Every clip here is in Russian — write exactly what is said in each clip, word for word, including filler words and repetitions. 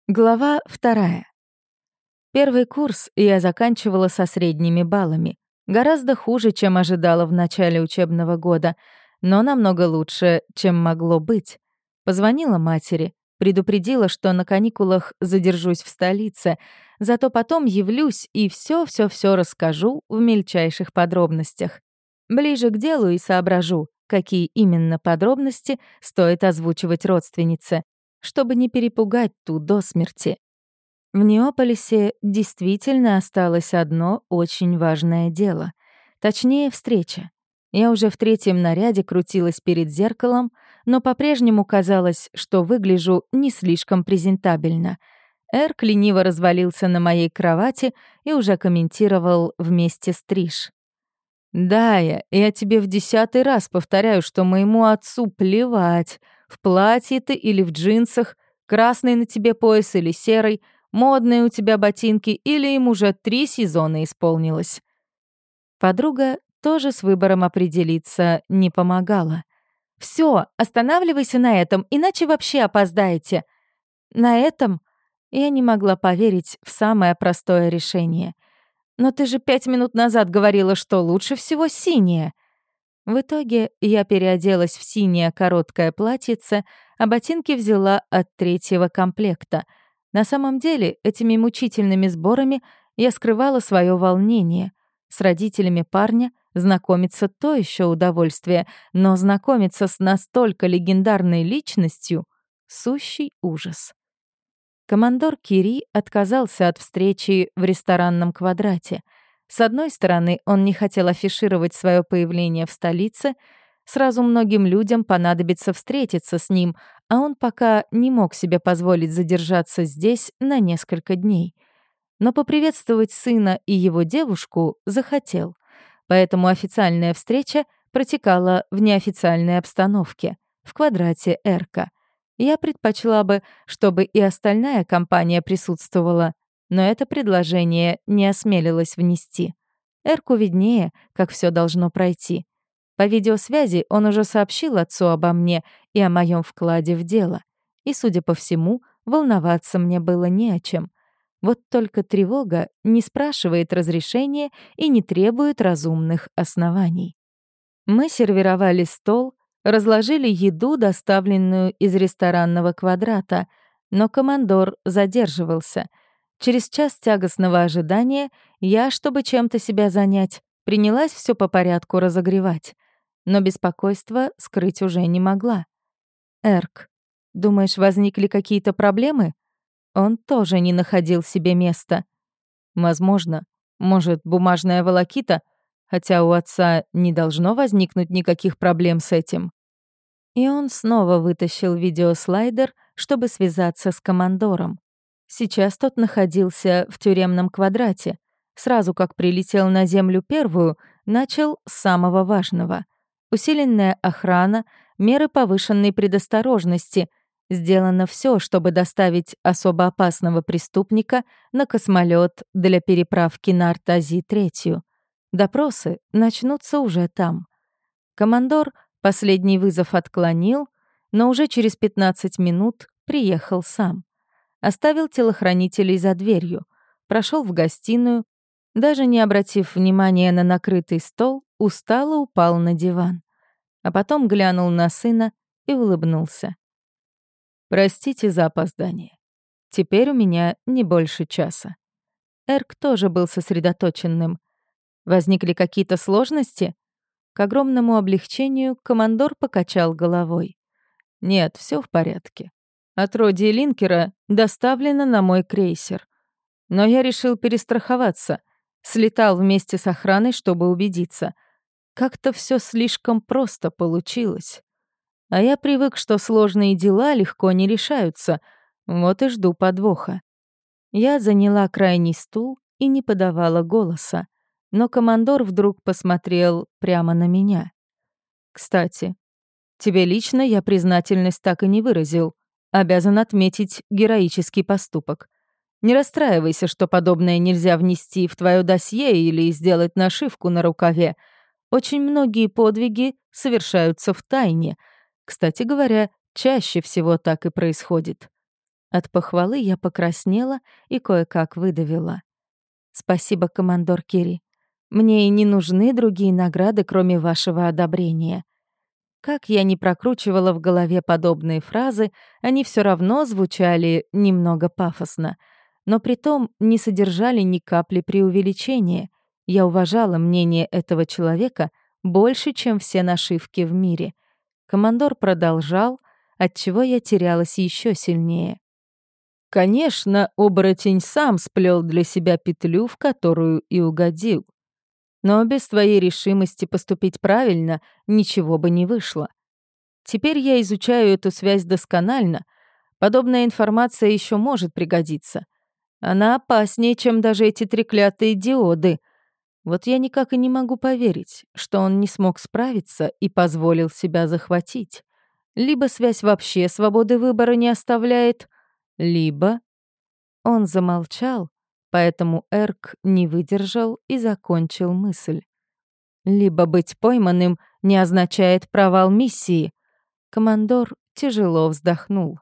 Глава вторая. Первый курс я заканчивала со средними баллами. Гораздо хуже, чем ожидала в начале учебного года, но намного лучше, чем могло быть. Позвонила матери, предупредила, что на каникулах задержусь в столице, зато потом явлюсь и все-все-все расскажу в мельчайших подробностях. Ближе к делу и соображу, какие именно подробности стоит озвучивать родственнице, чтобы не перепугать ту до смерти. В Неополисе действительно осталось одно очень важное дело. Точнее, встреча. Я уже в третьем наряде крутилась перед зеркалом, но по-прежнему казалось, что выгляжу не слишком презентабельно. Эрк лениво развалился на моей кровати и уже комментировал вместе с Триш. «Дая, я тебе в десятый раз повторяю, что моему отцу плевать, в платье ты или в джинсах, красный на тебе пояс или серый, модные у тебя ботинки или им уже три сезона исполнилось». Подруга тоже с выбором определиться не помогала. «Всё, останавливайся на этом, иначе вообще опоздаете». На этом я не могла поверить в самое простое решение. «Но ты же пять минут назад говорила, что лучше всего синее». В итоге я переоделась в синее короткое платьице, а ботинки взяла от третьего комплекта. На самом деле, этими мучительными сборами я скрывала свое волнение. С родителями парня знакомиться то еще удовольствие, но знакомиться с настолько легендарной личностью — сущий ужас. Командор Кири отказался от встречи в ресторанном квадрате. С одной стороны, он не хотел афишировать свое появление в столице, сразу многим людям понадобится встретиться с ним, а он пока не мог себе позволить задержаться здесь на несколько дней. Но поприветствовать сына и его девушку захотел, поэтому официальная встреча протекала в неофициальной обстановке, в квадрате Эрка. Я предпочла бы, чтобы и остальная компания присутствовала, но это предложение не осмелилась внести. Эрку виднее, как все должно пройти. По видеосвязи он уже сообщил отцу обо мне и о моем вкладе в дело. И, судя по всему, волноваться мне было не о чем. Вот только тревога не спрашивает разрешения и не требует разумных оснований. Мы сервировали стол, разложили еду, доставленную из ресторанного квадрата, но командор задерживался. Через час тягостного ожидания я, чтобы чем-то себя занять, принялась все по порядку разогревать. Но беспокойство скрыть уже не могла. «Эрк, думаешь, возникли какие-то проблемы?» Он тоже не находил себе места. «Возможно. Может, бумажная волокита? Хотя у отца не должно возникнуть никаких проблем с этим». И он снова вытащил видеослайдер, чтобы связаться с командором. Сейчас тот находился в тюремном квадрате. Сразу как прилетел на Землю первую, начал с самого важного. Усиленная охрана, меры повышенной предосторожности. Сделано все, чтобы доставить особо опасного преступника на космолет для переправки на Артази-третью. Допросы начнутся уже там. Командор последний вызов отклонил, но уже через пятнадцать минут приехал сам. Оставил телохранителей за дверью, прошел в гостиную, даже не обратив внимания на накрытый стол, устало упал на диван. А потом глянул на сына и улыбнулся. «Простите за опоздание. Теперь у меня не больше часа». Эрк тоже был сосредоточенным. Возникли какие-то сложности? К огромному облегчению командор покачал головой. «Нет, все в порядке. Отродье Линкера доставлено на мой крейсер. Но я решил перестраховаться. Слетал вместе с охраной, чтобы убедиться. Как-то все слишком просто получилось. А я привык, что сложные дела легко не решаются. Вот и жду подвоха». Я заняла крайний стул и не подавала голоса. Но командор вдруг посмотрел прямо на меня. «Кстати, тебе лично я признательность так и не выразил. Обязан отметить героический поступок. Не расстраивайся, что подобное нельзя внести в твое досье или сделать нашивку на рукаве. Очень многие подвиги совершаются в тайне. Кстати говоря, чаще всего так и происходит». От похвалы я покраснела и кое-как выдавила. «Спасибо, командор Кири. Мне и не нужны другие награды, кроме вашего одобрения». Как я ни прокручивала в голове подобные фразы, они все равно звучали немного пафосно, но притом не содержали ни капли преувеличения. Я уважала мнение этого человека больше, чем все нашивки в мире. Командор продолжал, отчего я терялась еще сильнее. Конечно, оборотень сам сплел для себя петлю, в которую и угодил. Но без твоей решимости поступить правильно ничего бы не вышло. Теперь я изучаю эту связь досконально. Подобная информация еще может пригодиться. Она опаснее, чем даже эти треклятые диоды. Вот я никак и не могу поверить, что он не смог справиться и позволил себя захватить. Либо связь вообще свободы выбора не оставляет, либо... Он замолчал, поэтому Эрк не выдержал и закончил мысль. Либо быть пойманным не означает провал миссии. Командор тяжело вздохнул.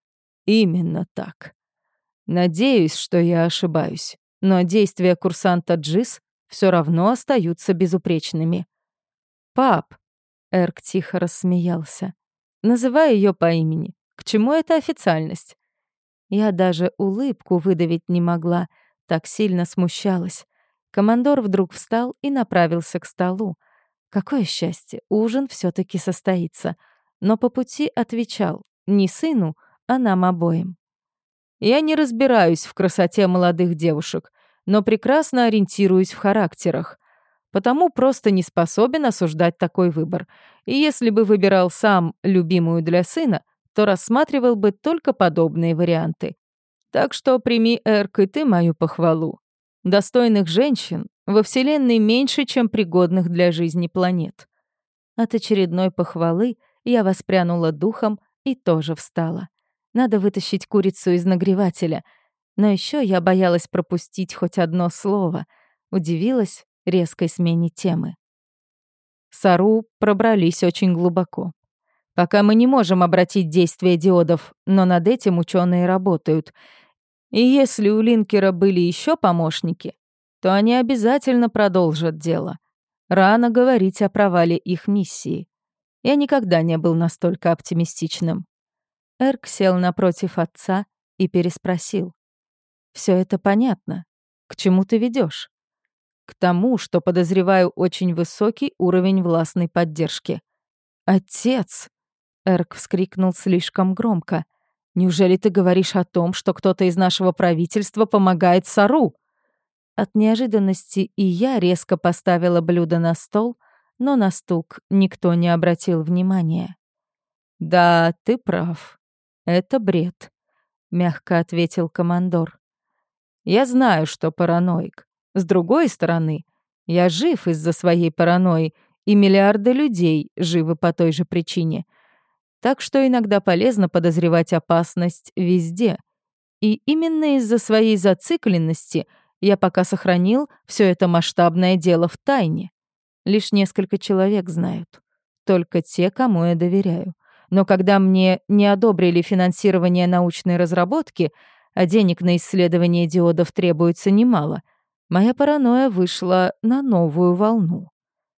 Именно так. Надеюсь, что я ошибаюсь, но действия курсанта Джис все равно остаются безупречными. «Пап», — Эрк тихо рассмеялся, — «называй ее по имени. К чему эта официальность?» Я даже улыбку выдавить не могла, так сильно смущалась. Командор вдруг встал и направился к столу. Какое счастье, ужин все таки состоится. Но по пути отвечал не сыну, а нам обоим. Я не разбираюсь в красоте молодых девушек, но прекрасно ориентируюсь в характерах. Потому просто не способен осуждать такой выбор. И если бы выбирал сам любимую для сына, то рассматривал бы только подобные варианты. Так что прими, Эрк, и ты мою похвалу. Достойных женщин во Вселенной меньше, чем пригодных для жизни планет. От очередной похвалы я воспрянула духом и тоже встала. Надо вытащить курицу из нагревателя. Но еще я боялась пропустить хоть одно слово. Удивилась резкой смене темы. Сару пробрались очень глубоко. Пока мы не можем обратить действие диодов, но над этим ученые работают. И если у Линкера были еще помощники, то они обязательно продолжат дело. Рано говорить о провале их миссии. Я никогда не был настолько оптимистичным. Эрк сел напротив отца и переспросил. «Все это понятно. К чему ты ведешь? К тому, что подозреваю очень высокий уровень властной поддержки». «Отец!» Эрк вскрикнул слишком громко. «Неужели ты говоришь о том, что кто-то из нашего правительства помогает Сару?» От неожиданности и я резко поставила блюдо на стол, но на стук никто не обратил внимания. «Да, ты прав. Это бред», — мягко ответил командор. «Я знаю, что параноик. С другой стороны, я жив из-за своей паранойи, и миллиарды людей живы по той же причине. Так что иногда полезно подозревать опасность везде. И именно из-за своей зацикленности я пока сохранил все это масштабное дело в тайне. Лишь несколько человек знают. Только те, кому я доверяю. Но когда мне не одобрили финансирование научной разработки, а денег на исследование диодов требуется немало, моя паранойя вышла на новую волну.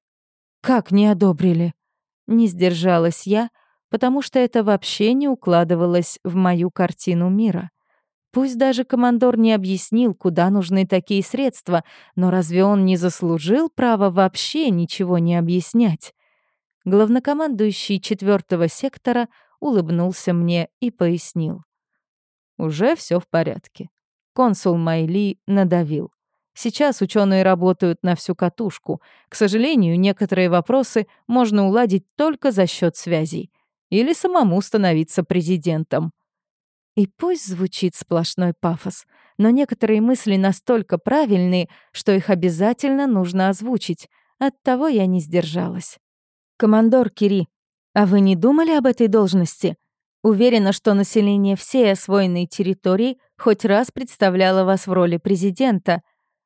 «Как не одобрили?» Не сдержалась я, потому что это вообще не укладывалось в мою картину мира. Пусть даже командор не объяснил, куда нужны такие средства, но разве он не заслужил права вообще ничего не объяснять? Главнокомандующий четвертого сектора улыбнулся мне и пояснил. Уже все в порядке. Консул Майли надавил. Сейчас ученые работают на всю катушку. К сожалению, некоторые вопросы можно уладить только за счет связей. Или самому становиться президентом. И пусть звучит сплошной пафос, но некоторые мысли настолько правильные, что их обязательно нужно озвучить. Оттого я не сдержалась. «Командор Кири, а вы не думали об этой должности? Уверена, что население всей освоенной территории хоть раз представляло вас в роли президента».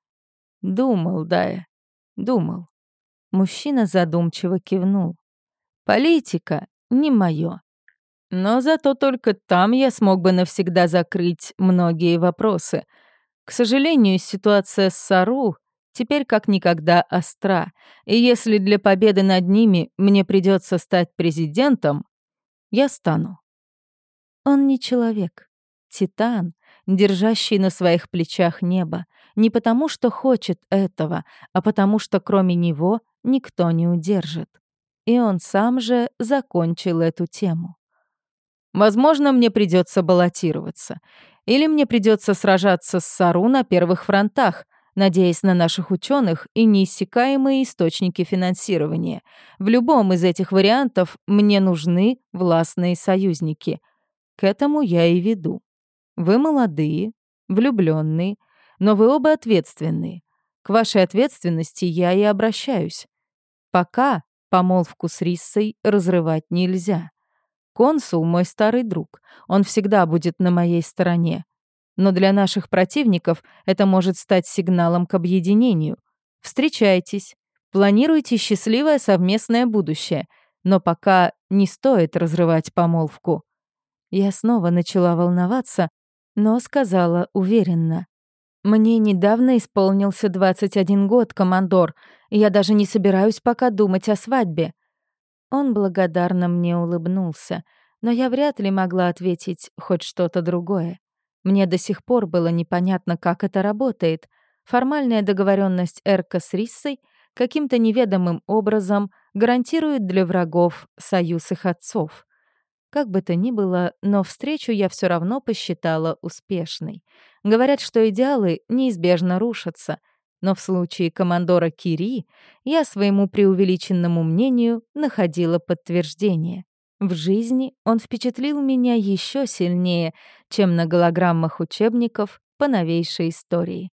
«Думал, Дая, думал». Мужчина задумчиво кивнул. «Политика не моё. Но зато только там я смог бы навсегда закрыть многие вопросы. К сожалению, ситуация с Сару теперь как никогда остра, и если для победы над ними мне придется стать президентом, я стану. Он не человек, титан, держащий на своих плечах небо, не потому что хочет этого, а потому что кроме него никто не удержит. И он сам же закончил эту тему. Возможно, мне придется баллотироваться. Или мне придется сражаться с Сару на первых фронтах, надеясь на наших ученых и неиссякаемые источники финансирования. В любом из этих вариантов мне нужны властные союзники. К этому я и веду. Вы молодые, влюбленные, но вы оба ответственные. К вашей ответственности я и обращаюсь. Пока помолвку с Риссой разрывать нельзя. Консул — мой старый друг. Он всегда будет на моей стороне. Но для наших противников это может стать сигналом к объединению. Встречайтесь, планируйте счастливое совместное будущее, но пока не стоит разрывать помолвку. Я снова начала волноваться, но сказала уверенно. «Мне недавно исполнился двадцать один год, командор, и я даже не собираюсь пока думать о свадьбе». Он благодарно мне улыбнулся, но я вряд ли могла ответить хоть что-то другое. Мне до сих пор было непонятно, как это работает. Формальная договоренность Эрка с Риссой каким-то неведомым образом гарантирует для врагов союз их отцов. Как бы то ни было, но встречу я все равно посчитала успешной. Говорят, что идеалы неизбежно рушатся, но в случае командора Кири я своему преувеличенному мнению находила подтверждение. В жизни он впечатлил меня еще сильнее, чем на голограммах учебников по новейшей истории.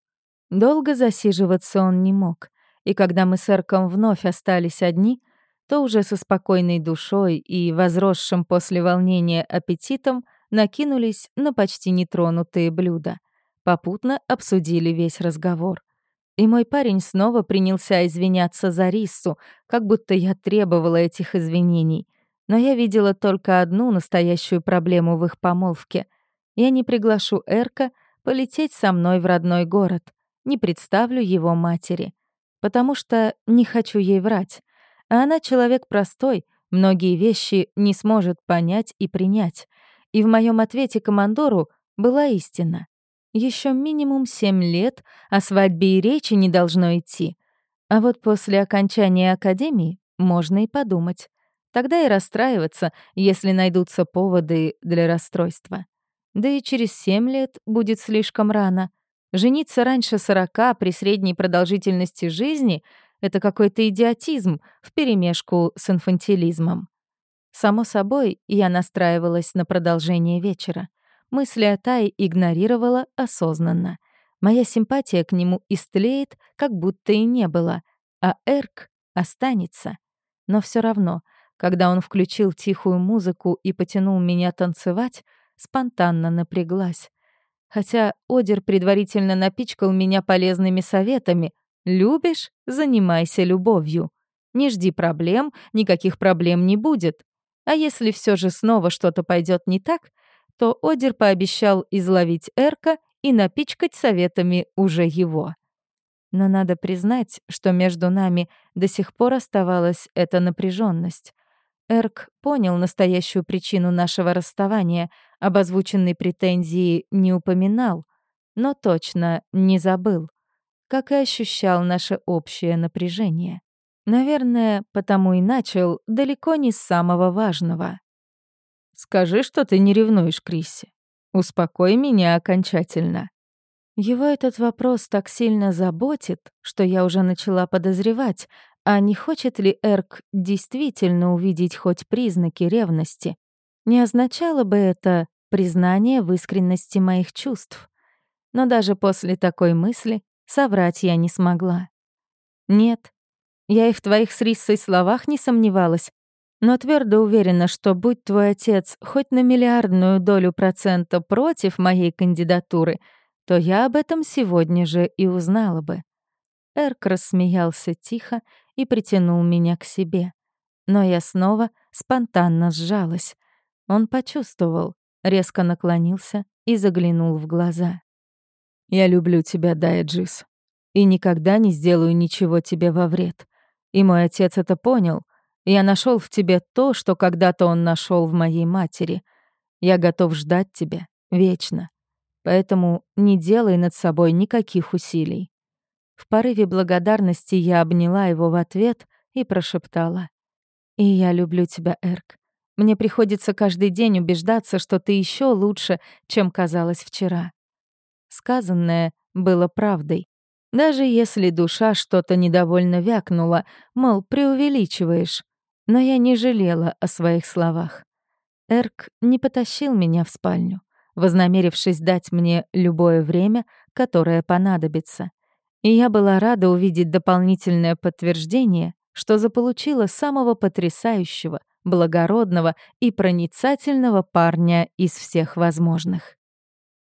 Долго засиживаться он не мог, и когда мы с Эрком вновь остались одни, то уже со спокойной душой и возросшим после волнения аппетитом накинулись на почти нетронутые блюда. Попутно обсудили весь разговор. И мой парень снова принялся извиняться за Риссу, как будто я требовала этих извинений. Но я видела только одну настоящую проблему в их помолвке. Я не приглашу Эрка полететь со мной в родной город, не представлю его матери, потому что не хочу ей врать. А она человек простой, многие вещи не сможет понять и принять. И в моем ответе командору была истина. Еще минимум семь лет о свадьбе и речи не должно идти. А вот после окончания академии можно и подумать. Тогда и расстраиваться, если найдутся поводы для расстройства. Да и через семь лет будет слишком рано. Жениться раньше сорока при средней продолжительности жизни — это какой-то идиотизм вперемешку с инфантилизмом. Само собой, я настраивалась на продолжение вечера. Мысли о Тае игнорировала осознанно. Моя симпатия к нему истлеет, как будто и не было, а Эрк останется. Но все равно, когда он включил тихую музыку и потянул меня танцевать, спонтанно напряглась. Хотя Одер предварительно напичкал меня полезными советами. «Любишь? Занимайся любовью. Не жди проблем, никаких проблем не будет. А если все же снова что-то пойдет не так, то Одер пообещал изловить Эрка и напичкать советами уже его». Но надо признать, что между нами до сих пор оставалась эта напряженность. Эрк понял настоящую причину нашего расставания, об озвученной претензии не упоминал, но точно не забыл, как и ощущал наше общее напряжение. Наверное, потому и начал далеко не с самого важного. «Скажи, что ты не ревнуешь, Крисси. Успокой меня окончательно». Его этот вопрос так сильно заботит, что я уже начала подозревать, а не хочет ли Эрк действительно увидеть хоть признаки ревности. Не означало бы это признание в искренности моих чувств. Но даже после такой мысли соврать я не смогла. Нет, я и в твоих с Риссой словах не сомневалась, но твердо уверена, что будь твой отец хоть на миллиардную долю процента против моей кандидатуры, то я об этом сегодня же и узнала бы. Эрк рассмеялся тихо и притянул меня к себе. Но я снова спонтанно сжалась. Он почувствовал, резко наклонился и заглянул в глаза. «Я люблю тебя, Дайджис, и никогда не сделаю ничего тебе во вред. И мой отец это понял. Я нашел в тебе то, что когда-то он нашел в моей матери. Я готов ждать тебя вечно. Поэтому не делай над собой никаких усилий». В порыве благодарности я обняла его в ответ и прошептала: «И я люблю тебя, Эрк. Мне приходится каждый день убеждаться, что ты еще лучше, чем казалось вчера». Сказанное было правдой. Даже если душа что-то недовольно вякнула, мол, преувеличиваешь. Но я не жалела о своих словах. Эрк не потащил меня в спальню, вознамерившись дать мне любое время, которое понадобится. И я была рада увидеть дополнительное подтверждение, что заполучила самого потрясающего, благородного и проницательного парня из всех возможных.